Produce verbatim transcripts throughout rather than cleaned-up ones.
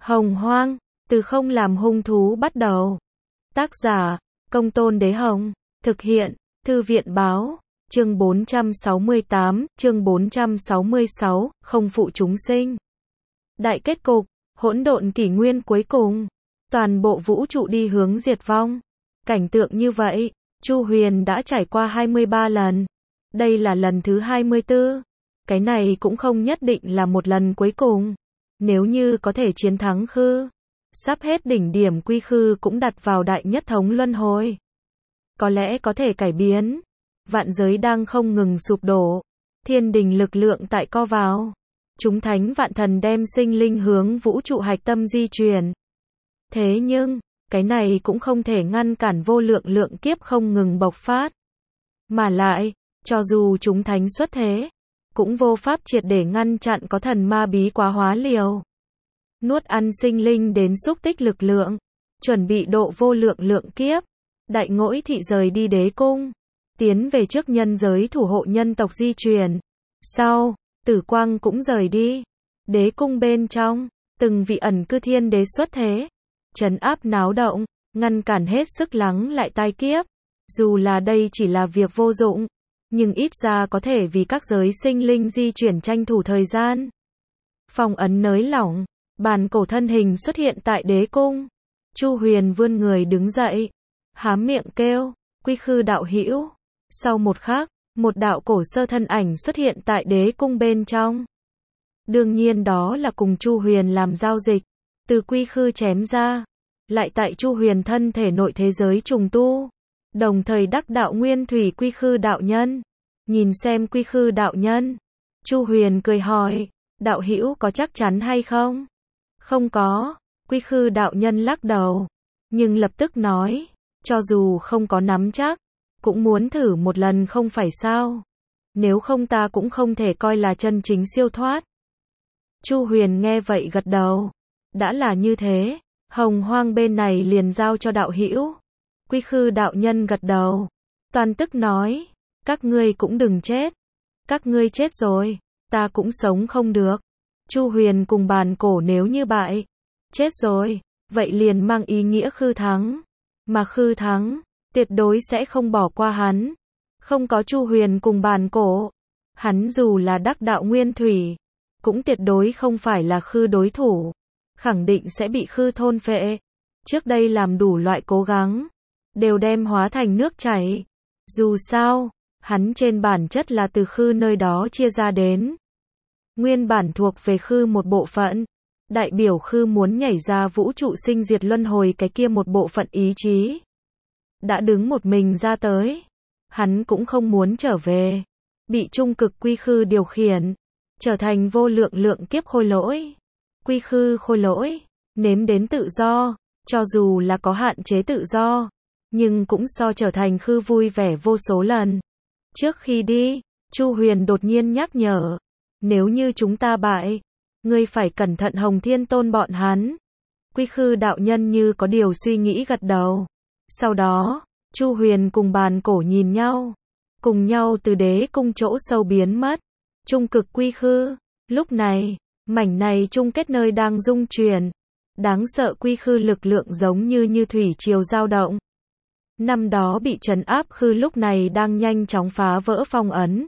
Hồng Hoang, từ không làm hung thú bắt đầu. Tác giả, Công Tôn Đế Hồng. Thực hiện, Thư viện Báo. Chương bốn trăm sáu mươi tám, chương bốn trăm sáu mươi sáu, không phụ chúng sinh. Đại kết cục, hỗn độn kỷ nguyên cuối cùng. Toàn bộ vũ trụ đi hướng diệt vong. Cảnh tượng như vậy, Chu Huyền đã trải qua hai mươi ba lần. Đây là lần thứ hai mươi tư. Cái này cũng không nhất định là một lần cuối cùng. Nếu như có thể chiến thắng Khư, sắp hết đỉnh điểm quy khư cũng đặt vào đại nhất thống luân hồi. Có lẽ có thể cải biến. Vạn giới đang không ngừng sụp đổ. Thiên đình lực lượng tại co vào. Chúng thánh vạn thần đem sinh linh hướng vũ trụ hạch tâm di chuyển. Thế nhưng, cái này cũng không thể ngăn cản vô lượng lượng kiếp không ngừng bộc phát. Mà lại, cho dù chúng thánh xuất thế, cũng vô pháp triệt để ngăn chặn có thần ma bí quá hóa liều. Nuốt ăn sinh linh đến xúc tích lực lượng, chuẩn bị độ vô lượng lượng kiếp. Đại Ngỗi Thị rời đi đế cung, tiến về trước nhân giới thủ hộ nhân tộc di chuyển. Sau, Tử Quang cũng rời đi. Đế cung bên trong, từng vị ẩn cư thiên đế xuất thế, trấn áp náo động, ngăn cản hết sức lắng lại tai kiếp. Dù là đây chỉ là việc vô dụng, nhưng ít ra có thể vì các giới sinh linh di chuyển tranh thủ thời gian. Phong ấn nới lỏng, bàn cổ thân hình xuất hiện tại đế cung. Chu Huyền vươn người đứng dậy, há miệng kêu, Quy Khư đạo hữu. Sau một khắc, một đạo cổ sơ thân ảnh xuất hiện tại đế cung bên trong. Đương nhiên đó là cùng Chu Huyền làm giao dịch, từ Quy Khư chém ra, lại tại Chu Huyền thân thể nội thế giới trùng tu, đồng thời đắc đạo nguyên thủy Quy Khư đạo nhân. Nhìn xem Quy Khư đạo nhân, Chu Huyền cười hỏi, đạo hữu có chắc chắn hay không? Không có, Quy Khư đạo nhân lắc đầu, nhưng lập tức nói, cho dù không có nắm chắc, cũng muốn thử một lần không phải sao? Nếu không ta cũng không thể coi là chân chính siêu thoát. Chu Huyền nghe vậy gật đầu, đã là như thế, Hồng Hoang bên này liền giao cho đạo hữu. Quy Khư đạo nhân gật đầu, toàn tức nói, các ngươi cũng đừng chết. Các ngươi chết rồi, ta cũng sống không được. Chu Huyền cùng bàn cổ nếu như bại, chết rồi, vậy liền mang ý nghĩa Khư thắng. Mà Khư thắng, tuyệt đối sẽ không bỏ qua hắn. Không có Chu Huyền cùng bàn cổ, hắn dù là đắc đạo nguyên thủy, cũng tuyệt đối không phải là Khư đối thủ. Khẳng định sẽ bị Khư thôn phệ. Trước đây làm đủ loại cố gắng, đều đem hóa thành nước chảy. Dù sao, hắn trên bản chất là từ Khư nơi đó chia ra đến. Nguyên bản thuộc về Khư một bộ phận, đại biểu Khư muốn nhảy ra vũ trụ sinh diệt luân hồi cái kia một bộ phận ý chí. Đã đứng một mình ra tới, hắn cũng không muốn trở về, bị trung cực Quy Khư điều khiển, trở thành vô lượng lượng kiếp khôi lỗi. Quy Khư khôi lỗi, nếm đến tự do, cho dù là có hạn chế tự do, nhưng cũng so trở thành Khư vui vẻ vô số lần. Trước khi đi, Chu Huyền đột nhiên nhắc nhở, nếu như chúng ta bại, ngươi phải cẩn thận Hồng Thiên Tôn bọn hắn. Quy Khư đạo nhân như có điều suy nghĩ gật đầu. Sau đó, Chu Huyền cùng bàn cổ nhìn nhau, cùng nhau từ đế cung chỗ sâu biến mất. Trung cực Quy Khư, lúc này, mảnh này chung kết nơi đang rung chuyển. Đáng sợ Quy Khư lực lượng giống như như thủy triều dao động. Năm đó bị trấn áp Khư lúc này đang nhanh chóng phá vỡ phong ấn.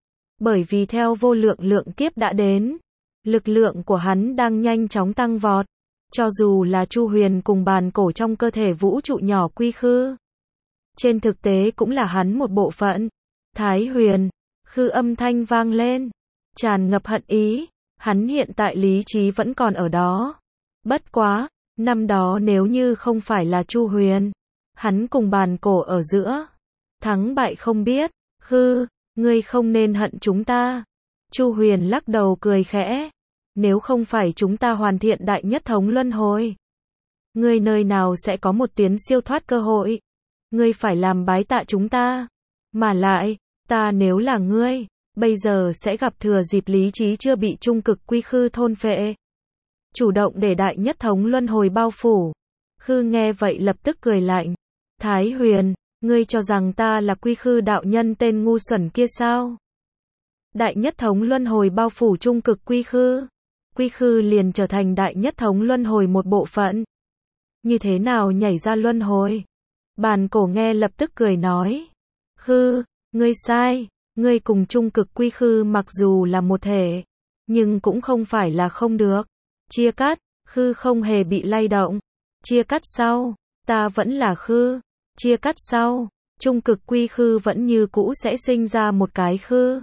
Bởi vì theo vô lượng lượng kiếp đã đến, lực lượng của hắn đang nhanh chóng tăng vọt. Cho dù là Chu Huyền cùng bàn cổ trong cơ thể vũ trụ nhỏ Quy Khư, trên thực tế cũng là hắn một bộ phận. Thái Huyền, Khư âm thanh vang lên, tràn ngập hận ý. Hắn hiện tại lý trí vẫn còn ở đó. Bất quá, năm đó nếu như không phải là Chu Huyền, hắn cùng bàn cổ ở giữa, thắng bại không biết. Khư, ngươi không nên hận chúng ta. Chu Huyền lắc đầu cười khẽ, nếu không phải chúng ta hoàn thiện đại nhất thống luân hồi, ngươi nơi nào sẽ có một tiến siêu thoát cơ hội. Ngươi phải làm bái tạ chúng ta. Mà lại, ta nếu là ngươi, bây giờ sẽ gặp thừa dịp lý trí chưa bị trung cực Quy Khư thôn phệ, chủ động để đại nhất thống luân hồi bao phủ. Khư nghe vậy lập tức cười lạnh, Thái Huyền, ngươi cho rằng ta là Quy Khư đạo nhân tên ngu xuẩn kia sao? Đại nhất thống luân hồi bao phủ trung cực Quy Khư, quy khư liền trở thành đại nhất thống luân hồi một bộ phận. Như thế nào nhảy ra luân hồi? Bàn cổ nghe lập tức cười nói. Khư, ngươi sai, ngươi cùng trung cực quy khư mặc dù là một thể, nhưng cũng không phải là không được. Chia cắt, khư không hề bị lay động. Chia cắt sau, ta vẫn là khư. Chia cắt sau, trung cực quy khư vẫn như cũ sẽ sinh ra một cái khư.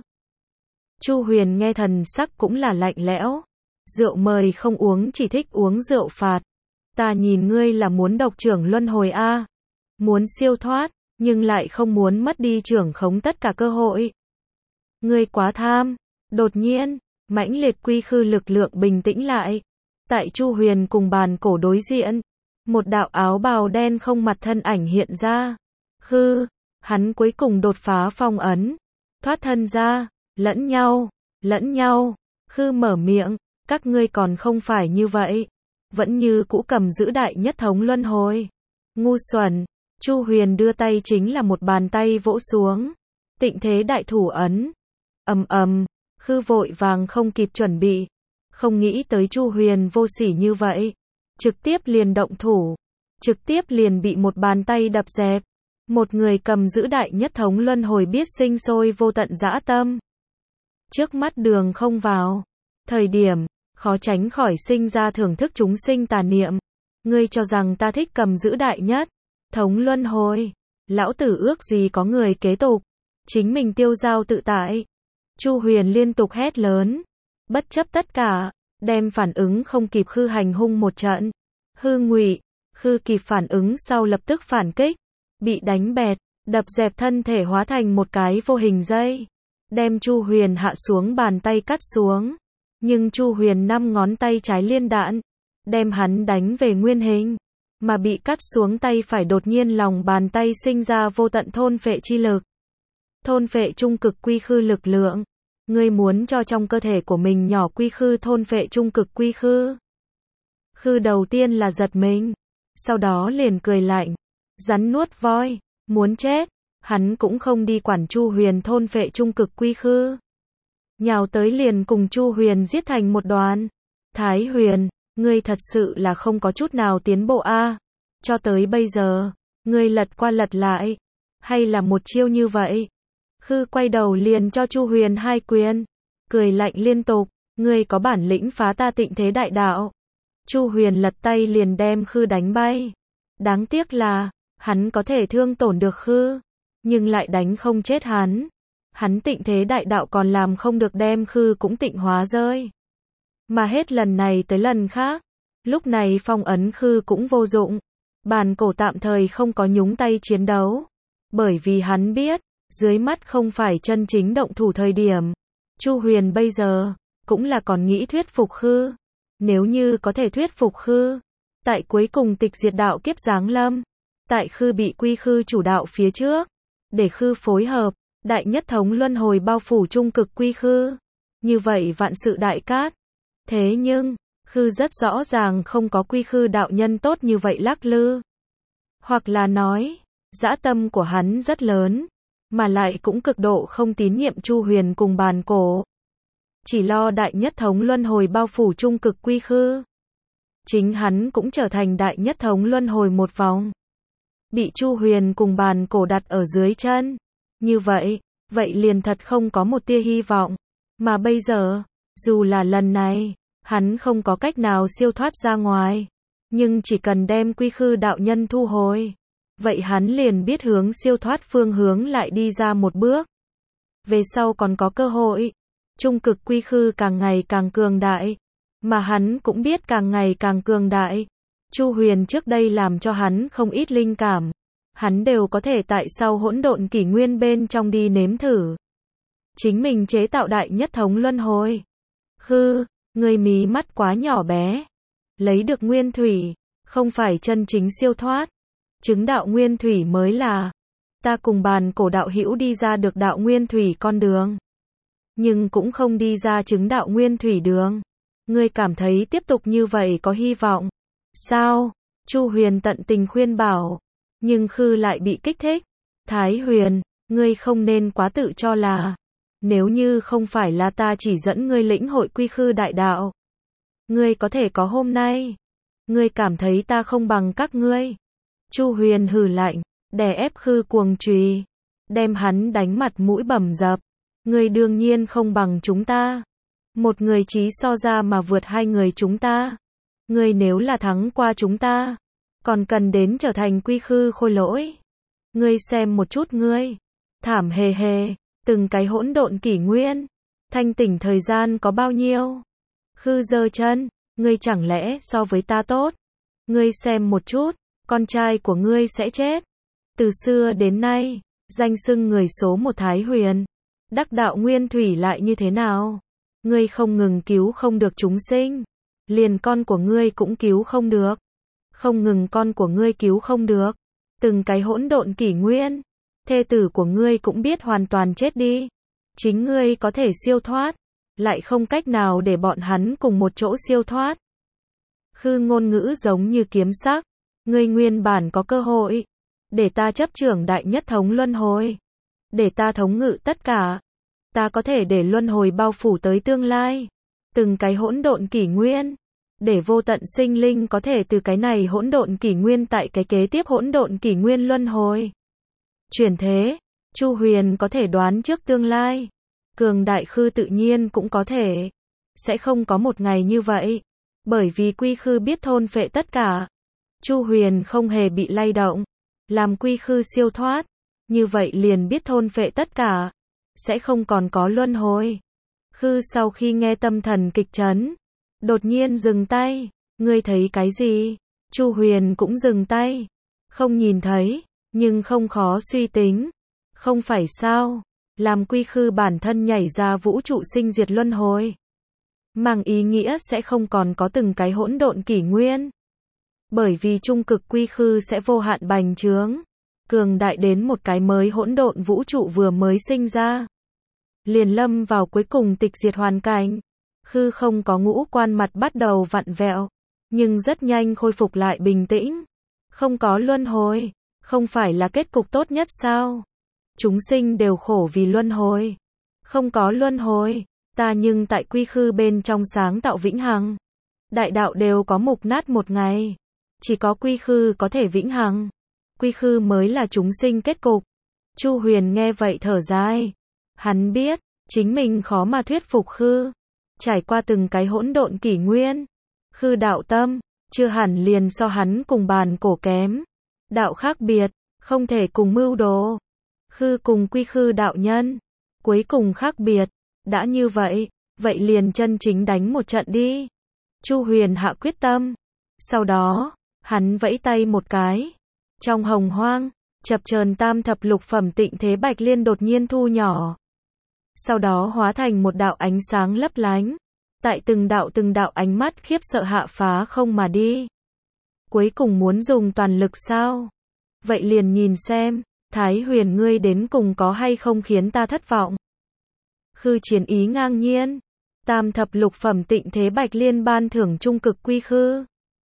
Chu Huyền nghe thần sắc cũng là lạnh lẽo. Rượu mời không uống, chỉ thích uống rượu phạt. Ta nhìn ngươi là muốn độc trưởng luân hồi a, muốn siêu thoát, nhưng lại không muốn mất đi trưởng khống tất cả cơ hội. Ngươi quá tham. Đột nhiên, mãnh liệt quy khư lực lượng bình tĩnh lại. Tại Chu Huyền cùng bàn cổ đối diện, một đạo áo bào đen không mặt thân ảnh hiện ra. Khư, hắn cuối cùng đột phá phong ấn, thoát thân ra, lẫn nhau, lẫn nhau. Khư mở miệng, các ngươi còn không phải như vậy, vẫn như cũ cầm giữ đại nhất thống luân hồi. Ngu xuẩn. Chu Huyền đưa tay chính là một bàn tay vỗ xuống. Tịnh thế đại thủ ấn. Ầm ầm, khư vội vàng không kịp chuẩn bị, không nghĩ tới Chu Huyền vô sỉ như vậy, trực tiếp liền động thủ, trực tiếp liền bị một bàn tay đập dẹp. Một người cầm giữ đại nhất thống luân hồi biết sinh sôi vô tận dã tâm. Trước mắt đường không vào, thời điểm, khó tránh khỏi sinh ra thưởng thức chúng sinh tà niệm. Ngươi cho rằng ta thích cầm giữ đại nhất thống luân hồi, lão tử ước gì có người kế tục, chính mình tiêu dao tự tại. Chu Huyền liên tục hét lớn, bất chấp tất cả, đem phản ứng không kịp khư hành hung một trận. Hư ngụy, khư kịp phản ứng sau lập tức phản kích, bị đánh bẹt, đập dẹp thân thể hóa thành một cái vô hình dây, đem Chu Huyền hạ xuống bàn tay cắt xuống. Nhưng Chu Huyền năm ngón tay trái liên đạn, đem hắn đánh về nguyên hình, mà bị cắt xuống tay phải đột nhiên lòng bàn tay sinh ra vô tận thôn phệ chi lực. Thôn phệ trung cực quy khư lực lượng. Ngươi muốn cho trong cơ thể của mình nhỏ quy khư thôn phệ trung cực quy khư. Khư đầu tiên là giật mình, sau đó liền cười lạnh. Rắn nuốt voi, muốn chết, hắn cũng không đi quản Chu Huyền thôn phệ trung cực quy khư. Nhào tới liền cùng Chu Huyền giết thành một đoàn. Thái Huyền, ngươi thật sự là không có chút nào tiến bộ a. Cho tới bây giờ, ngươi lật qua lật lại, hay là một chiêu như vậy. Khư quay đầu liền cho Chu Huyền hai quyền, cười lạnh liên tục, ngươi có bản lĩnh phá ta tịnh thế đại đạo. Chu Huyền lật tay liền đem Khư đánh bay. Đáng tiếc là, hắn có thể thương tổn được Khư, nhưng lại đánh không chết hắn. Hắn tịnh thế đại đạo còn làm không được đem Khư cũng tịnh hóa rơi. Mà hết lần này tới lần khác, lúc này phong ấn Khư cũng vô dụng. Bàn cổ tạm thời không có nhúng tay chiến đấu, bởi vì hắn biết, dưới mắt không phải chân chính động thủ thời điểm. Chu Huyền bây giờ, cũng là còn nghĩ thuyết phục Khư. Nếu như có thể thuyết phục Khư, tại cuối cùng tịch diệt đạo kiếp giáng lâm, tại Khư bị quy khư chủ đạo phía trước, để Khư phối hợp, đại nhất thống luân hồi bao phủ trung cực quy khư. Như vậy vạn sự đại cát. Thế nhưng, Khư rất rõ ràng không có quy khư đạo nhân tốt như vậy lắc lư. Hoặc là nói, dã tâm của hắn rất lớn, mà lại cũng cực độ không tín nhiệm Chu Huyền cùng bàn cổ. Chỉ lo đại nhất thống luân hồi bao phủ trung cực quy khư. Chính hắn cũng trở thành đại nhất thống luân hồi một vòng. Bị Chu Huyền cùng bàn cổ đặt ở dưới chân. Như vậy, vậy liền thật không có một tia hy vọng. Mà bây giờ, dù là lần này, hắn không có cách nào siêu thoát ra ngoài. Nhưng chỉ cần đem quy khư đạo nhân thu hồi, vậy hắn liền biết hướng siêu thoát phương hướng lại đi ra một bước. Về sau còn có cơ hội. Trung cực quy khư càng ngày càng cường đại, mà hắn cũng biết càng ngày càng cường đại. Chu Huyền trước đây làm cho hắn không ít linh cảm, hắn đều có thể tại sau hỗn độn kỷ nguyên bên trong đi nếm thử. Chính mình chế tạo đại nhất thống luân hồi. Khư, người mí mắt quá nhỏ bé. Lấy được nguyên thủy, không phải chân chính siêu thoát. Chứng đạo nguyên thủy mới là. Ta cùng bàn cổ đạo hữu đi ra được đạo nguyên thủy con đường, nhưng cũng không đi ra chứng đạo nguyên thủy đường. Ngươi cảm thấy tiếp tục như vậy có hy vọng? Sao? Chu Huyền tận tình khuyên bảo, nhưng Khư lại bị kích thích. Thái Huyền, ngươi không nên quá tự cho là. Nếu như không phải là ta chỉ dẫn ngươi lĩnh hội quy khư đại đạo, ngươi có thể có hôm nay. Ngươi cảm thấy ta không bằng các ngươi. Chu Huyền hừ lạnh, đè ép Khư Cuồng chùy, đem hắn đánh mặt mũi bầm dập. Ngươi đương nhiên không bằng chúng ta. Một người trí so ra mà vượt hai người chúng ta. Ngươi nếu là thắng qua chúng ta, còn cần đến trở thành Quy Khư Khôi Lỗi. Ngươi xem một chút ngươi, thảm hề hề, từng cái hỗn độn kỷ nguyên, thanh tỉnh thời gian có bao nhiêu? Khư giơ chân, ngươi chẳng lẽ so với ta tốt? Ngươi xem một chút, con trai của ngươi sẽ chết. Từ xưa đến nay, danh xưng người số một Thái Huyền, đắc đạo nguyên thủy lại như thế nào? Ngươi không ngừng cứu không được chúng sinh, liền con của ngươi cũng cứu không được. Không ngừng con của ngươi cứu không được, từng cái hỗn độn kỷ nguyên, thê tử của ngươi cũng biết hoàn toàn chết đi. Chính ngươi có thể siêu thoát, lại không cách nào để bọn hắn cùng một chỗ siêu thoát. Khư ngôn ngữ giống như kiếm sắc, ngươi nguyên bản có cơ hội, để ta chấp trưởng đại nhất thống luân hồi, để ta thống ngự tất cả. Ta có thể để luân hồi bao phủ tới tương lai, từng cái hỗn độn kỷ nguyên, để vô tận sinh linh có thể từ cái này hỗn độn kỷ nguyên tại cái kế tiếp hỗn độn kỷ nguyên luân hồi. Chuyển thế, Chu Huyền có thể đoán trước tương lai, cường đại Khư tự nhiên cũng có thể. Sẽ không có một ngày như vậy, bởi vì Quy Khư biết thôn phệ tất cả. Chu Huyền không hề bị lay động, làm Quy Khư siêu thoát, như vậy liền biết thôn phệ tất cả, sẽ không còn có luân hồi. Khư sau khi nghe tâm thần kịch chấn, đột nhiên dừng tay. Ngươi thấy cái gì? Chu Huyền cũng dừng tay. Không nhìn thấy, nhưng không khó suy tính. Không phải sao? Làm Quy Khư bản thân nhảy ra vũ trụ sinh diệt luân hồi, mang ý nghĩa sẽ không còn có từng cái hỗn độn kỷ nguyên. Bởi vì trung cực Quy Khư sẽ vô hạn bành trướng, cường đại đến một cái mới hỗn độn vũ trụ vừa mới sinh ra, liền lâm vào cuối cùng tịch diệt hoàn cảnh. Khư không có ngũ quan mặt bắt đầu vặn vẹo, nhưng rất nhanh khôi phục lại bình tĩnh. Không có luân hồi, không phải là kết cục tốt nhất sao? Chúng sinh đều khổ vì luân hồi. Không có luân hồi, ta nhưng tại Quy Khư bên trong sáng tạo vĩnh hằng. Đại đạo đều có mục nát một ngày, chỉ có Quy Khư có thể vĩnh hằng. Quy Khư mới là chúng sinh kết cục. Chu Huyền nghe vậy thở dài. Hắn biết, chính mình khó mà thuyết phục Khư. Trải qua từng cái hỗn độn kỷ nguyên, Khư đạo tâm, chưa hẳn liền so hắn cùng bàn cổ kém. Đạo khác biệt, không thể cùng mưu đồ. Khư cùng Quy Khư đạo nhân, cuối cùng khác biệt. Đã như vậy, vậy liền chân chính đánh một trận đi. Chu Huyền hạ quyết tâm. Sau đó, hắn vẫy tay một cái. Trong hồng hoang, chập chờn tam thập lục phẩm tịnh thế bạch liên đột nhiên thu nhỏ. Sau đó hóa thành một đạo ánh sáng lấp lánh. Tại từng đạo từng đạo ánh mắt khiếp sợ hạ phá không mà đi. Cuối cùng muốn dùng toàn lực sao? Vậy liền nhìn xem, Thái Huyền ngươi đến cùng có hay không khiến ta thất vọng. Khư chiến ý ngang nhiên. Tam thập lục phẩm tịnh thế bạch liên ban thưởng trung cực Quy Khư.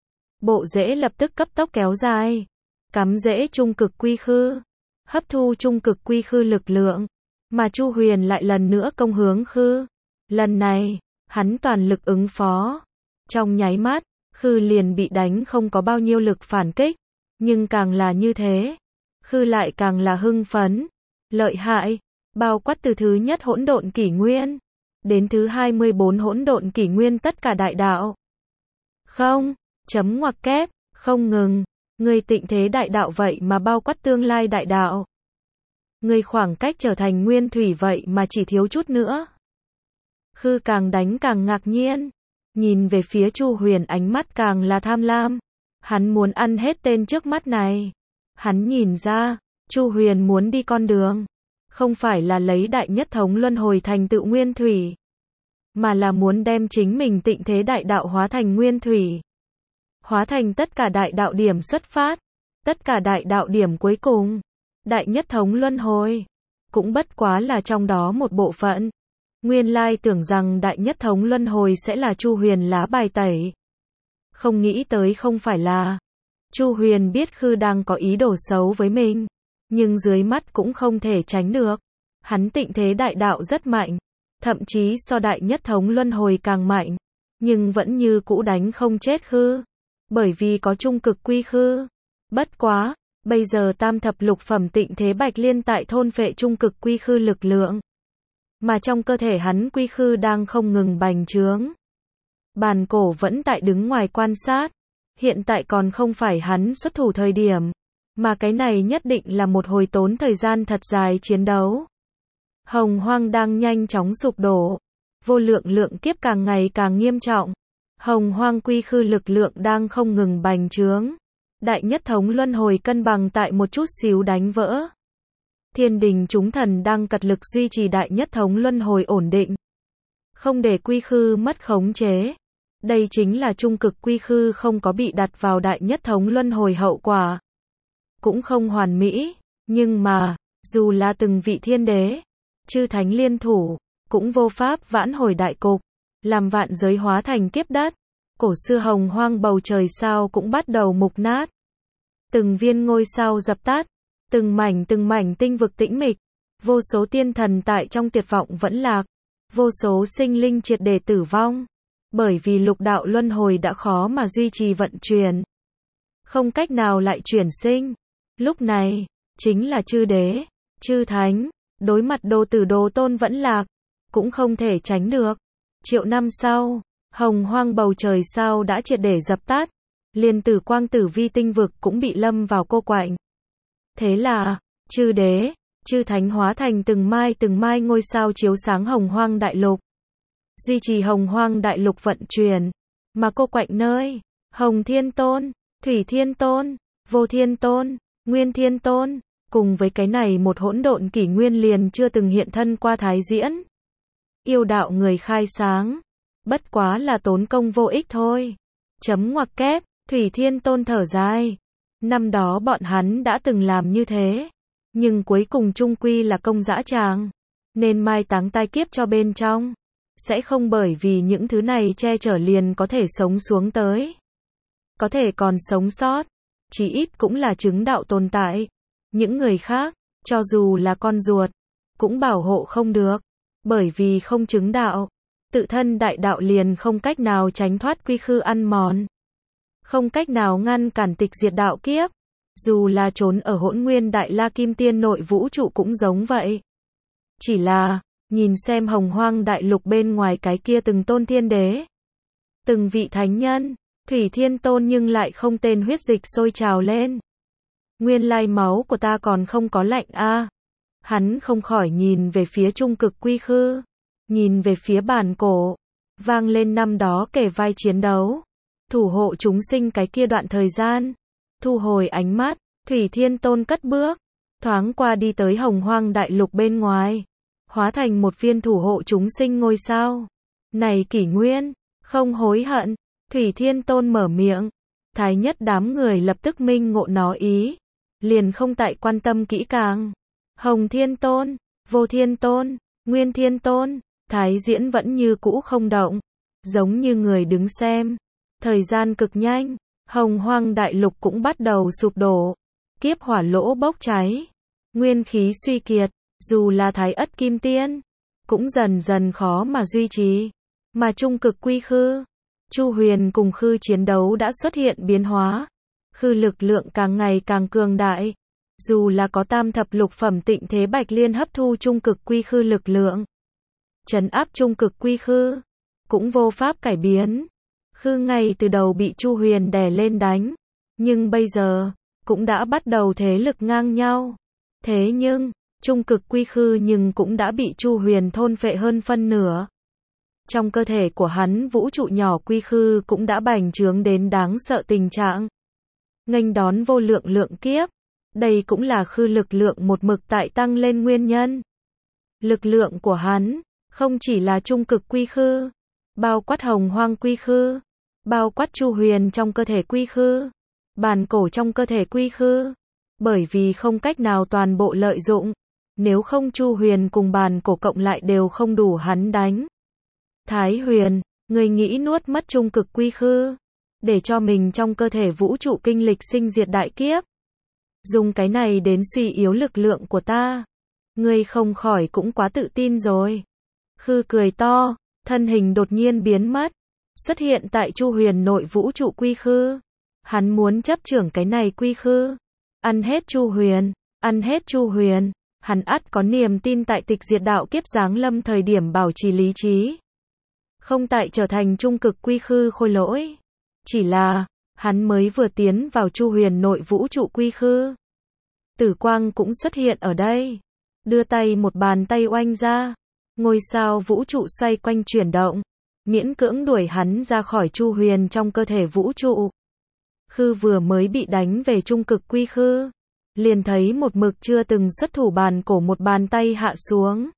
Bộ rễ lập tức cấp tốc kéo dài. Cắm rễ trung cực Quy Khư. Hấp thu trung cực Quy Khư lực lượng. Mà Chu Huyền lại lần nữa công hướng Khư. Lần này, hắn toàn lực ứng phó. Trong nháy mắt, Khư liền bị đánh không có bao nhiêu lực phản kích. Nhưng càng là như thế, Khư lại càng là hưng phấn. Lợi hại, bao quát từ thứ nhất hỗn độn kỷ nguyên đến thứ hai mươi bốn hỗn độn kỷ nguyên tất cả đại đạo. Không, chấm ngoặc kép, không ngừng. Người tịnh thế đại đạo vậy mà bao quát tương lai đại đạo. Người khoảng cách trở thành nguyên thủy vậy mà chỉ thiếu chút nữa. Khư càng đánh càng ngạc nhiên. Nhìn về phía Chu Huyền ánh mắt càng là tham lam. Hắn muốn ăn hết tên trước mắt này. Hắn nhìn ra, Chu Huyền muốn đi con đường. Không phải là lấy đại nhất thống luân hồi thành tựu nguyên thủy, mà là muốn đem chính mình tịnh thế đại đạo hóa thành nguyên thủy. Hóa thành tất cả đại đạo điểm xuất phát, tất cả đại đạo điểm cuối cùng. Đại nhất thống luân hồi, cũng bất quá là trong đó một bộ phận. Nguyên lai tưởng rằng đại nhất thống luân hồi sẽ là Chu Huyền lá bài tẩy. Không nghĩ tới không phải là. Chu Huyền biết Khư đang có ý đồ xấu với mình, nhưng dưới mắt cũng không thể tránh được. Hắn tịnh thế đại đạo rất mạnh, thậm chí so đại nhất thống luân hồi càng mạnh. nhưng vẫn như cũ đánh không chết khư, bởi vì có trung cực quy khư. Bất quá, bây giờ tam thập lục phẩm tịnh thế bạch liên tại thôn phệ trung cực quy khư lực lượng, mà trong cơ thể hắn quy khư đang không ngừng bành trướng. Bàn cổ vẫn tại đứng ngoài quan sát, hiện tại còn không phải hắn xuất thủ thời điểm, mà cái này nhất định là một hồi tốn thời gian thật dài chiến đấu. Hồng hoang đang nhanh chóng sụp đổ, vô lượng lượng kiếp càng ngày càng nghiêm trọng, hồng hoang quy khư lực lượng đang không ngừng bành trướng, đại nhất thống luân hồi cân bằng tại một chút xíu đánh vỡ. Thiên đình chúng thần đang cật lực duy trì đại nhất thống luân hồi ổn định, không để quy khư mất khống chế. Đây chính là trung cực quy khư không có bị đặt vào đại nhất thống luân hồi hậu quả. Cũng không hoàn mỹ, nhưng mà, dù là từng vị thiên đế, chư thánh liên thủ, cũng vô pháp vãn hồi đại cục, làm vạn giới hóa thành kiếp đất. Cổ xưa hồng hoang bầu trời sao cũng bắt đầu mục nát. Từng viên ngôi sao dập tắt, từng mảnh từng mảnh tinh vực tĩnh mịch, vô số tiên thần tại trong tuyệt vọng vẫn lạc, vô số sinh linh triệt để tử vong. Bởi vì lục đạo luân hồi đã khó mà duy trì vận chuyển, không cách nào lại chuyển sinh. Lúc này, chính là chư đế, chư thánh, đối mặt đồ tử đồ tôn vẫn lạc, cũng không thể tránh được. Triệu năm sau, hồng hoang bầu trời sao đã triệt để dập tắt, liền tử quang tử vi tinh vực cũng bị lâm vào cô quạnh. Thế là, chư đế, chư thánh hóa thành từng mai từng mai ngôi sao chiếu sáng hồng hoang đại lục, duy trì hồng hoang đại lục vận chuyển, mà cô quạnh nơi, Hồng Thiên Tôn, Thủy Thiên Tôn, Vô Thiên Tôn, Nguyên Thiên Tôn, cùng với cái này một hỗn độn kỷ nguyên liền chưa từng hiện thân qua thái diễn. Yêu đạo người khai sáng, bất quá là tốn công vô ích thôi. Chấm ngoặc kép, Thủy Thiên Tôn thở dài. Năm đó bọn hắn đã từng làm như thế, nhưng cuối cùng chung quy là công dã tràng, nên mai táng tai kiếp cho bên trong. Sẽ không bởi vì những thứ này che chở liền có thể sống xuống tới. Có thể còn sống sót, chí ít cũng là chứng đạo tồn tại. Những người khác, cho dù là con ruột, cũng bảo hộ không được, bởi vì không chứng đạo. Tự thân đại đạo liền không cách nào tránh thoát quy khư ăn mòn, không cách nào ngăn cản tịch diệt đạo kiếp. Dù là trốn ở hỗn nguyên đại la kim tiên nội vũ trụ cũng giống vậy. Chỉ là, nhìn xem hồng hoang đại lục bên ngoài cái kia từng tôn thiên đế, từng vị thánh nhân, Thủy Thiên Tôn nhưng lại không tên huyết dịch sôi trào lên. Nguyên lai máu của ta còn không có lạnh a. À. Hắn không khỏi nhìn về phía trung cực quy khư, nhìn về phía bàn cổ, vang lên năm đó kể vai chiến đấu, thủ hộ chúng sinh cái kia đoạn thời gian. Thu hồi ánh mắt, Thủy Thiên Tôn cất bước, thoáng qua đi tới hồng hoang đại lục bên ngoài, hóa thành một viên thủ hộ chúng sinh ngôi sao. Này kỷ nguyên, không hối hận, Thủy Thiên Tôn mở miệng, thái nhất đám người lập tức minh ngộ nó ý, liền không tại quan tâm kỹ càng. Hồng Thiên Tôn, Vô Thiên Tôn, Nguyên Thiên Tôn, thái diễn vẫn như cũ không động, giống như người đứng xem. Thời gian cực nhanh, hồng hoang đại lục cũng bắt đầu sụp đổ, kiếp hỏa lỗ bốc cháy, nguyên khí suy kiệt, dù là thái ất kim tiên, cũng dần dần khó mà duy trì. Mà trung cực quy khư, Chu Huyền cùng khư chiến đấu đã xuất hiện biến hóa, khư lực lượng càng ngày càng cường đại. Dù là có tam thập lục phẩm tịnh thế bạch liên hấp thu trung cực quy khư lực lượng, trấn áp trung cực quy khư, cũng vô pháp cải biến. Khư ngay từ đầu bị Chu Huyền đè lên đánh, nhưng bây giờ, cũng đã bắt đầu thế lực ngang nhau. Thế nhưng, trung cực quy khư nhưng cũng đã bị Chu Huyền thôn phệ hơn phân nửa. Trong cơ thể của hắn vũ trụ nhỏ quy khư cũng đã bành trướng đến đáng sợ tình trạng, nghênh đón vô lượng lượng kiếp. Đây cũng là khư lực lượng một mực tại tăng lên nguyên nhân. Lực lượng của hắn, không chỉ là trung cực quy khư, bao quát hồng hoang quy khư, bao quát Chu Huyền trong cơ thể quy khư, bàn cổ trong cơ thể quy khư, bởi vì không cách nào toàn bộ lợi dụng, nếu không Chu Huyền cùng bàn cổ cộng lại đều không đủ hắn đánh. Thái Huyền, người nghĩ nuốt mất trung cực quy khư, để cho mình trong cơ thể vũ trụ kinh lịch sinh diệt đại kiếp, dùng cái này đến suy yếu lực lượng của ta, ngươi không khỏi cũng quá tự tin rồi. Khư cười to, thân hình đột nhiên biến mất, xuất hiện tại Chu Huyền nội vũ trụ quy khư. Hắn muốn chấp trưởng cái này quy khư. Ăn hết Chu Huyền, ăn hết Chu Huyền. Hắn ắt có niềm tin tại tịch diệt đạo kiếp giáng lâm thời điểm bảo trì lý trí. Không tại trở thành trung cực quy khư khôi lỗi. Chỉ là, hắn mới vừa tiến vào Chu Huyền nội vũ trụ quy khư. Tử quang cũng xuất hiện ở đây. Đưa tay một bàn tay oanh ra. Ngôi sao vũ trụ xoay quanh chuyển động. Miễn cưỡng đuổi hắn ra khỏi Chu Huyền trong cơ thể vũ trụ. Khư vừa mới bị đánh về trung cực quy khư. Liền thấy một mực chưa từng xuất thủ bàn cổ một bàn tay hạ xuống.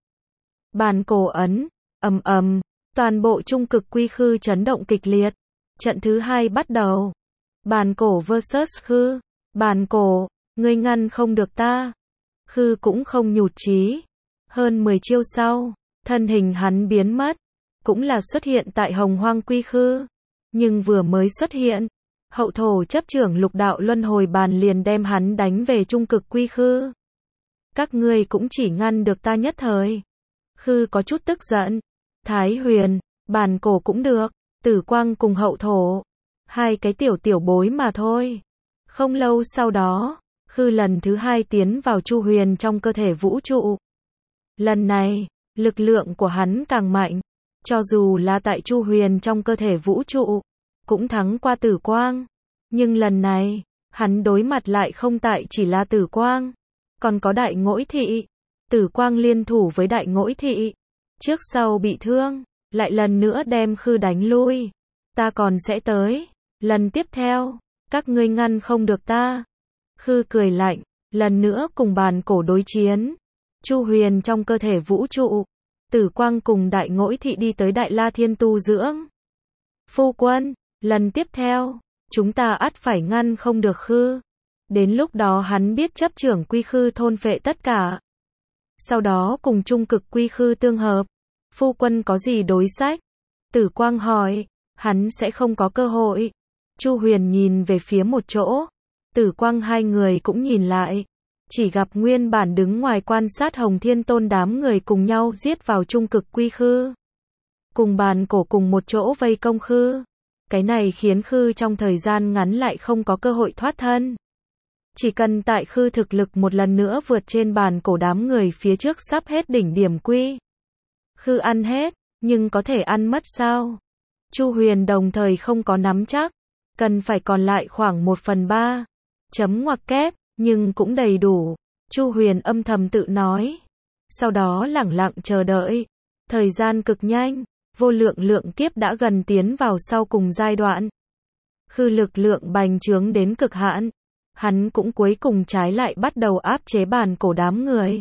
Bàn cổ ấn, ầm ầm, toàn bộ trung cực quy khư chấn động kịch liệt. Trận thứ hai bắt đầu. Bàn cổ versus khư. Bàn cổ, ngươi ngăn không được ta. Khư cũng không nhụt chí. Hơn mười chiêu sau, thân hình hắn biến mất. Cũng là xuất hiện tại hồng hoang quy khư. Nhưng vừa mới xuất hiện, hậu thổ chấp trưởng lục đạo luân hồi bàn liền đem hắn đánh về trung cực quy khư. Các ngươi cũng chỉ ngăn được ta nhất thời. Khư có chút tức giận. Thái Huyền, bàn cổ cũng được. Tử quang cùng hậu thổ. Hai cái tiểu tiểu bối mà thôi. Không lâu sau đó, Khư lần thứ hai tiến vào Chu Huyền trong cơ thể vũ trụ. Lần này, lực lượng của hắn càng mạnh. Cho dù là tại Chu Huyền trong cơ thể vũ trụ, cũng thắng qua Tử Quang. Nhưng lần này, hắn đối mặt lại không tại chỉ là Tử Quang, còn có Đại Ngỗi Thị. Tử Quang liên thủ với Đại Ngỗi Thị, trước sau bị thương, lại lần nữa đem Khư đánh lui. Ta còn sẽ tới, lần tiếp theo, các ngươi ngăn không được ta. Khư cười lạnh, lần nữa cùng bàn cổ đối chiến. Chu Huyền trong cơ thể vũ trụ, Tử Quang cùng Đại Ngỗi Thị đi tới Đại La Thiên tu dưỡng. Phu quân, lần tiếp theo, chúng ta ắt phải ngăn không được Khư. Đến lúc đó hắn biết chấp trưởng quy khư thôn phệ tất cả. Sau đó cùng trung cực quy khư tương hợp. Phu quân có gì đối sách? Tử Quang hỏi, hắn sẽ không có cơ hội. Chu Huyền nhìn về phía một chỗ. Tử Quang hai người cũng nhìn lại. Chỉ gặp nguyên bản đứng ngoài quan sát Hồng Thiên Tôn đám người cùng nhau giết vào trung cực quy khư. Cùng bàn cổ cùng một chỗ vây công Khư. Cái này khiến Khư trong thời gian ngắn lại không có cơ hội thoát thân. Chỉ cần tại Khư thực lực một lần nữa vượt trên bàn cổ đám người phía trước sắp hết đỉnh điểm quy. Khư ăn hết, nhưng có thể ăn mất sao? Chu Huyền đồng thời không có nắm chắc. Cần phải còn lại khoảng một phần ba. Chấm ngoặc kép, nhưng cũng đầy đủ. Chu Huyền âm thầm tự nói. Sau đó lẳng lặng chờ đợi. Thời gian cực nhanh. Vô lượng lượng kiếp đã gần tiến vào sau cùng giai đoạn. Khư lực lượng bành trướng đến cực hạn. Hắn cũng cuối cùng trái lại bắt đầu áp chế bàn cổ đám người.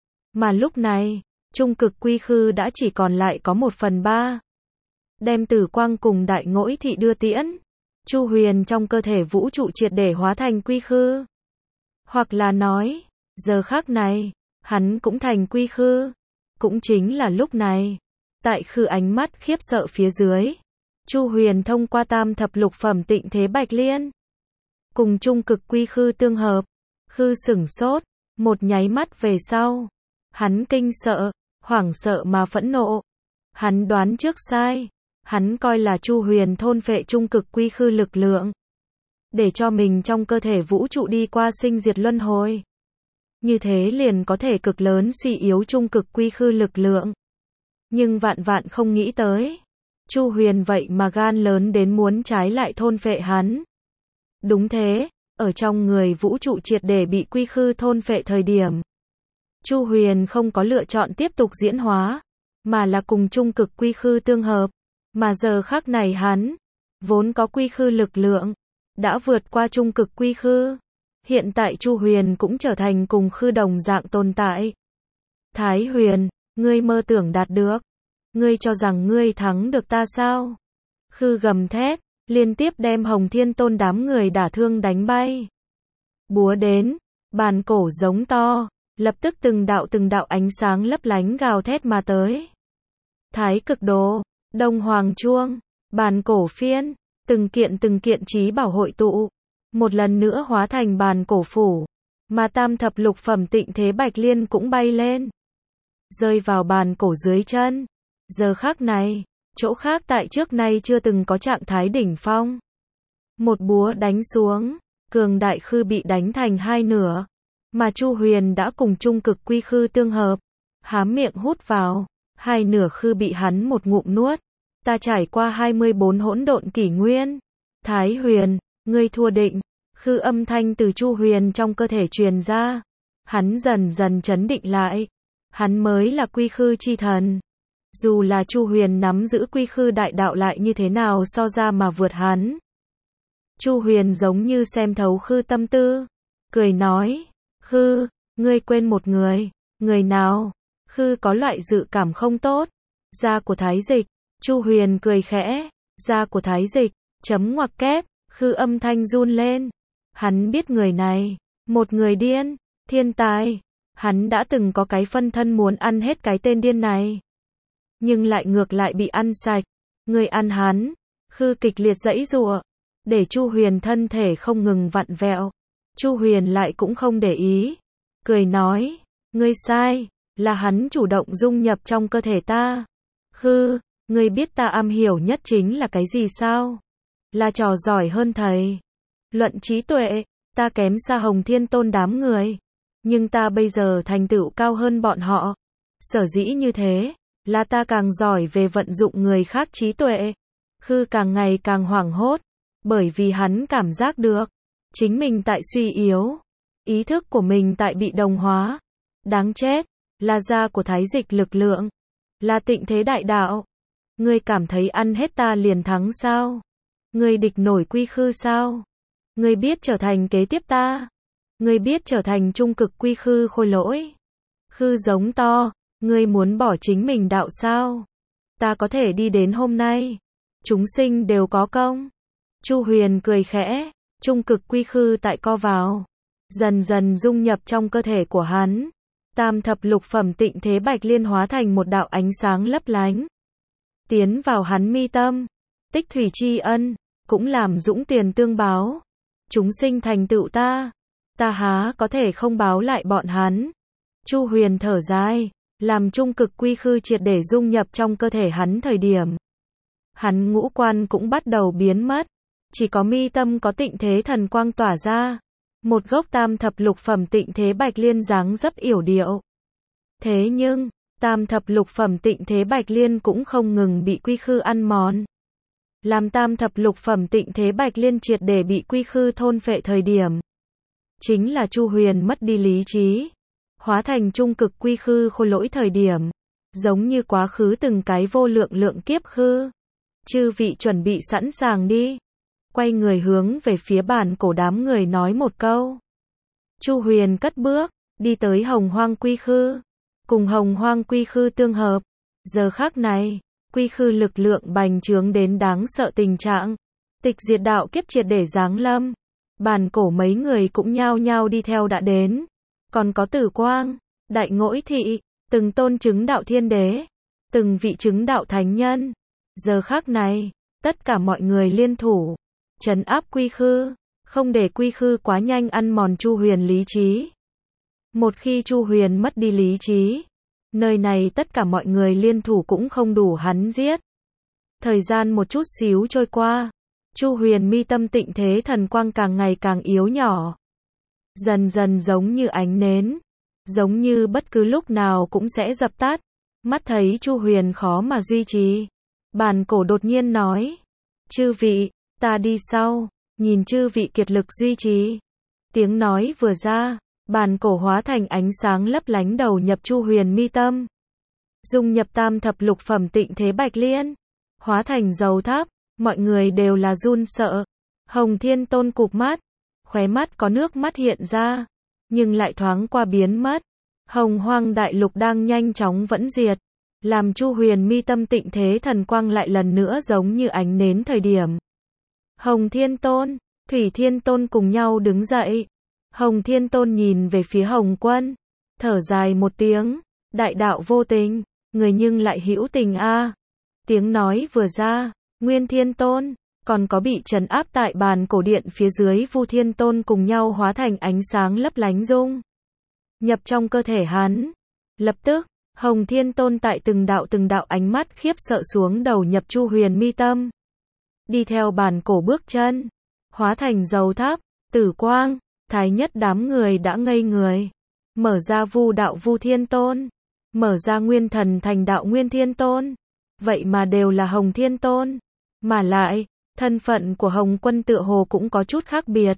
Mà lúc này, trung cực quy khư đã chỉ còn lại có một phần ba. Đem Tử Quang cùng Đại Ngỗi Thị đưa tiễn. Chu Huyền trong cơ thể vũ trụ triệt để hóa thành quy khư. Hoặc là nói, giờ khắc này, hắn cũng thành quy khư. Cũng chính là lúc này. Tại Khư ánh mắt khiếp sợ phía dưới, Chu Huyền thông qua tam thập lục phẩm tịnh thế bạch liên, cùng trung cực quy khư tương hợp. Khư sửng sốt, một nháy mắt về sau, hắn kinh sợ, hoảng sợ mà phẫn nộ. Hắn đoán trước sai, hắn coi là Chu Huyền thôn phệ trung cực quy khư lực lượng, để cho mình trong cơ thể vũ trụ đi qua sinh diệt luân hồi. Như thế liền có thể cực lớn suy yếu trung cực quy khư lực lượng. Nhưng vạn vạn không nghĩ tới. Chu Huyền vậy mà gan lớn đến muốn trái lại thôn phệ hắn. Đúng thế, ở trong người vũ trụ triệt để bị quy khư thôn phệ thời điểm. Chu Huyền không có lựa chọn tiếp tục diễn hóa, mà là cùng trung cực quy khư tương hợp. Mà giờ khắc này hắn, vốn có quy khư lực lượng, đã vượt qua trung cực quy khư. Hiện tại Chu Huyền cũng trở thành cùng Khư đồng dạng tồn tại. Thái Huyền, ngươi mơ tưởng đạt được. Ngươi cho rằng ngươi thắng được ta sao? Khư gầm thét, liên tiếp đem Hồng Thiên Tôn đám người đả thương đánh bay. Búa đến, bàn cổ giống to, lập tức từng đạo từng đạo ánh sáng lấp lánh gào thét mà tới. Thái cực đồ, Đông Hoàng chuông, bàn cổ phiên, từng kiện từng kiện chí bảo hội tụ, một lần nữa hóa thành bàn cổ phủ, mà tam thập lục phẩm tịnh thế bạch liên cũng bay lên, rơi vào bàn cổ dưới chân. Giờ khắc này, chỗ khác tại trước nay chưa từng có trạng thái đỉnh phong. Một búa đánh xuống, cường đại khư bị đánh thành hai nửa, mà Chu Huyền đã cùng trung cực quy khư tương hợp, há miệng hút vào, hai nửa khư bị hắn một ngụm nuốt. Ta trải qua hai mươi bốn hỗn độn kỷ nguyên. Thái Huyền, ngươi thua định. Khư âm thanh từ Chu Huyền trong cơ thể truyền ra. Hắn dần dần trấn định lại. Hắn mới là quy khư chi thần. Dù là Chu Huyền nắm giữ quy khư đại đạo lại như thế nào so ra mà vượt hắn. Chu Huyền giống như xem thấu khư tâm tư, cười nói, khư, ngươi quên một người. Người nào? Khư có loại dự cảm không tốt. Da của Thái Dịch. Chu Huyền cười khẽ, da của Thái Dịch, chấm ngoặc kép, khư âm thanh run lên. Hắn biết người này, một người điên, thiên tài. Hắn đã từng có cái phân thân muốn ăn hết cái tên điên này. Nhưng lại ngược lại bị ăn sạch. Người ăn hắn, khư kịch liệt giãy giụa, để Chu Huyền thân thể không ngừng vặn vẹo. Chu Huyền lại cũng không để ý, cười nói, ngươi sai, là hắn chủ động dung nhập trong cơ thể ta. Khư, ngươi biết ta am hiểu nhất chính là cái gì sao? Là trò giỏi hơn thầy. Luận trí tuệ, ta kém xa Hồng Thiên Tôn đám người. Nhưng ta bây giờ thành tựu cao hơn bọn họ. Sở dĩ như thế, là ta càng giỏi về vận dụng người khác trí tuệ. Khư càng ngày càng hoảng hốt, bởi vì hắn cảm giác được, chính mình tại suy yếu, ý thức của mình tại bị đồng hóa. Đáng chết, là da của Thái Dịch lực lượng, là tịnh thế đại đạo. Ngươi cảm thấy ăn hết ta liền thắng sao? Ngươi địch nổi quy khư sao? Ngươi biết trở thành kế tiếp ta? Ngươi biết trở thành trung cực quy khư khôi lỗi? Khư giống to, ngươi muốn bỏ chính mình đạo sao? Ta có thể đi đến hôm nay, chúng sinh đều có công. Chu Huyền cười khẽ, trung cực quy khư tại co vào, dần dần dung nhập trong cơ thể của hắn. Tam thập lục phẩm tịnh thế bạch liên hóa thành một đạo ánh sáng lấp lánh, tiến vào hắn mi tâm. Tích thủy tri ân, cũng làm dũng tiền tương báo. Chúng sinh thành tựu ta, ta há có thể không báo lại bọn hắn. Chu Huyền thở dài, làm trung cực quy khư triệt để dung nhập trong cơ thể hắn thời điểm, hắn ngũ quan cũng bắt đầu biến mất, chỉ có mi tâm có tịnh thế thần quang tỏa ra. Một gốc tam thập lục phẩm tịnh thế bạch liên dáng dấp yểu điệu. Thế nhưng, tam thập lục phẩm tịnh thế bạch liên cũng không ngừng bị quy khư ăn mòn. Làm tam thập lục phẩm tịnh thế bạch liên triệt để bị quy khư thôn phệ thời điểm, chính là Chu Huyền mất đi lý trí, hóa thành trung cực quy khư khôi lỗi thời điểm, giống như quá khứ từng cái vô lượng lượng kiếp khư. Chư vị chuẩn bị sẵn sàng đi. Quay người hướng về phía bàn cổ đám người nói một câu. Chu Huyền cất bước, đi tới Hồng Hoang quy khư, cùng Hồng Hoang quy khư tương hợp. Giờ khắc này, quy khư lực lượng bành trướng đến đáng sợ tình trạng, tịch diệt đạo kiếp triệt để giáng lâm. Bàn cổ mấy người cũng nhao nhao đi theo đã đến, còn có Tử Quang, Đại Ngỗi Thị, từng tôn chứng đạo thiên đế, từng vị chứng đạo thánh nhân. Giờ khắc này, tất cả mọi người liên thủ, trấn áp quy khư, không để quy khư quá nhanh ăn mòn Chu Huyền lý trí. Một khi Chu Huyền mất đi lý trí, nơi này tất cả mọi người liên thủ cũng không đủ hắn giết. Thời gian một chút xíu trôi qua, Chu Huyền mi tâm tịnh thế thần quang càng ngày càng yếu nhỏ, dần dần giống như ánh nến, giống như bất cứ lúc nào cũng sẽ dập tắt. Mắt thấy Chu Huyền khó mà duy trì, bàn cổ đột nhiên nói, chư vị, ta đi sau, nhìn chư vị kiệt lực duy trì. Tiếng nói vừa ra, bàn cổ hóa thành ánh sáng lấp lánh đầu nhập Chu Huyền mi tâm, dung nhập tam thập lục phẩm tịnh thế bạch liên, hóa thành dầu tháp. Mọi người đều là run sợ. Hồng Thiên Tôn cụp mắt, khóe mắt có nước mắt hiện ra, nhưng lại thoáng qua biến mất. Hồng Hoang đại lục đang nhanh chóng vẫn diệt, làm Chu Huyền mi tâm tịnh thế thần quang lại lần nữa giống như ánh nến thời điểm. Hồng Thiên Tôn, Thủy Thiên Tôn cùng nhau đứng dậy. Hồng Thiên Tôn nhìn về phía Hồng Quân, thở dài một tiếng, đại đạo vô tình, người nhưng lại hữu tình a. Tiếng nói vừa ra, Nguyên Thiên Tôn, còn có bị trấn áp tại bàn cổ điện phía dưới Vu Thiên Tôn cùng nhau hóa thành ánh sáng lấp lánh dung nhập trong cơ thể hắn. Lập tức, Hồng Thiên Tôn tại từng đạo từng đạo ánh mắt khiếp sợ xuống đầu nhập Chu Huyền mi tâm. Đi theo bàn cổ bước chân, hóa thành dầu tháp, tử quang, thái nhất đám người đã ngây người. Mở ra Vu đạo Vu Thiên Tôn, mở ra Nguyên Thần thành đạo Nguyên Thiên Tôn. Vậy mà đều là Hồng Thiên Tôn. Mà lại, thân phận của Hồng Quân tựa hồ cũng có chút khác biệt.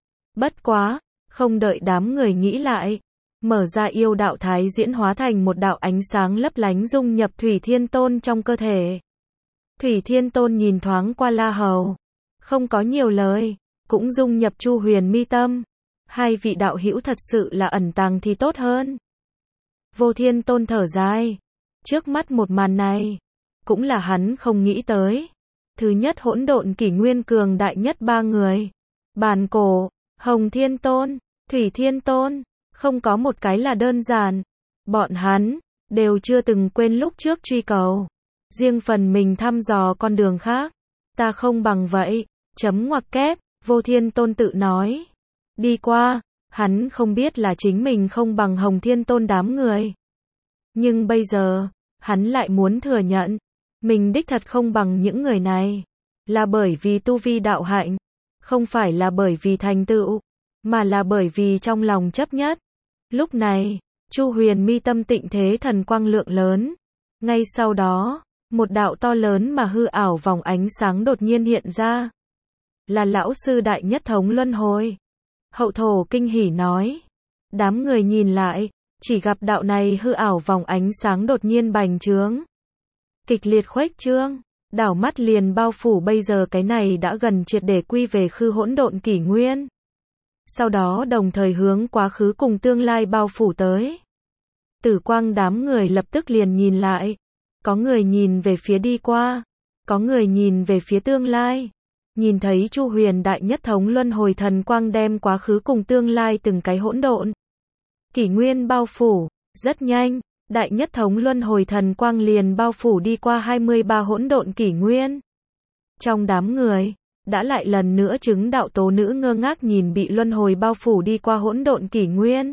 Bất quá, không đợi đám người nghĩ lại, mở ra yêu đạo thái diễn hóa thành một đạo ánh sáng lấp lánh dung nhập Thủy Thiên Tôn trong cơ thể. Thủy Thiên Tôn nhìn thoáng qua La Hầu, không có nhiều lời, cũng dung nhập Chu Huyền mi tâm. Hai vị đạo hữu thật sự là ẩn tàng thì tốt hơn. Vô Thiên Tôn thở dài, trước mắt một màn này, cũng là hắn không nghĩ tới. Thứ nhất hỗn độn kỷ nguyên cường đại nhất ba người, Bàn Cổ, Hồng Thiên Tôn, Thủy Thiên Tôn, không có một cái là đơn giản. Bọn hắn đều chưa từng quên lúc trước truy cầu, riêng phần mình thăm dò con đường khác. Ta không bằng vậy, chấm ngoặc kép, Vô Thiên Tôn tự nói. Đi qua, hắn không biết là chính mình không bằng Hồng Thiên Tôn đám người. Nhưng bây giờ, hắn lại muốn thừa nhận, mình đích thật không bằng những người này. Là bởi vì tu vi đạo hạnh, không phải là bởi vì thành tựu, mà là bởi vì trong lòng chấp nhất. Lúc này, Chu Huyền mi tâm tịnh thế thần quang lượng lớn. Ngay sau đó, một đạo to lớn mà hư ảo vòng ánh sáng đột nhiên hiện ra. Là lão sư đại nhất thống luân hồi. Hậu thổ kinh hỉ nói. Đám người nhìn lại, chỉ gặp đạo này hư ảo vòng ánh sáng đột nhiên bành trướng. Kịch liệt khuếch trương, đảo mắt liền bao phủ bây giờ cái này đã gần triệt để quy về khư hỗn độn kỷ nguyên. Sau đó đồng thời hướng quá khứ cùng tương lai bao phủ tới. Tử quang đám người lập tức liền nhìn lại. Có người nhìn về phía đi qua, có người nhìn về phía tương lai. Nhìn thấy Chu Huyền đại nhất thống luân hồi thần quang đem quá khứ cùng tương lai từng cái hỗn độn kỷ nguyên bao phủ, rất nhanh, đại nhất thống luân hồi thần quang liền bao phủ đi qua hai mươi ba hỗn độn kỷ nguyên. Trong đám người, đã lại lần nữa chứng đạo tố nữ ngơ ngác nhìn bị luân hồi bao phủ đi qua hỗn độn kỷ nguyên.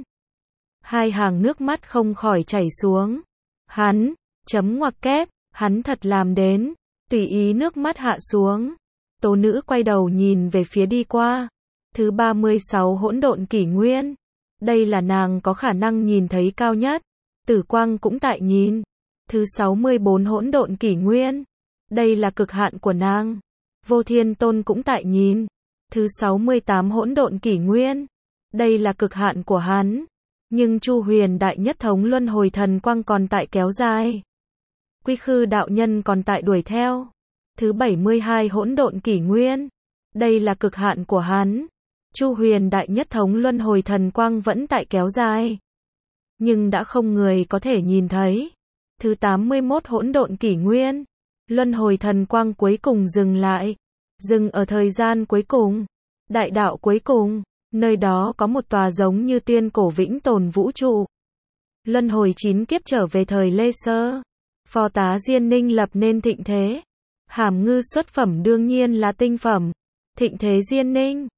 Hai hàng nước mắt không khỏi chảy xuống. Hắn, chấm ngoặc kép, hắn thật làm đến, tùy ý nước mắt hạ xuống. Tố nữ quay đầu nhìn về phía đi qua. Thứ ba mươi sáu hỗn độn kỷ nguyên. Đây là nàng có khả năng nhìn thấy cao nhất. Tử quang cũng tại nhìn. Thứ sáu mươi bốn hỗn độn kỷ nguyên. Đây là cực hạn của nàng. Vô Thiên Tôn cũng tại nhìn. Thứ sáu mươi tám hỗn độn kỷ nguyên. Đây là cực hạn của hắn. Nhưng Chu Huyền đại nhất thống luân hồi thần quang còn tại kéo dài. Quy Khư đạo nhân còn tại đuổi theo. Thứ bảy mươi hai hỗn độn kỷ nguyên. Đây là cực hạn của hắn. Chu Huyền đại nhất thống luân hồi thần quang vẫn tại kéo dài. Nhưng đã không người có thể nhìn thấy. Thứ tám mươi mốt hỗn độn kỷ nguyên. Luân hồi thần quang cuối cùng dừng lại. Dừng ở thời gian cuối cùng. Đại đạo cuối cùng. Nơi đó có một tòa giống như tuyên cổ vĩnh tồn vũ trụ. Luân hồi chín kiếp trở về thời Lê Sơ. Phò tá Diên Ninh lập nên thịnh thế. Hàm ngư xuất phẩm đương nhiên là tinh phẩm. Thịnh thế Diên Ninh.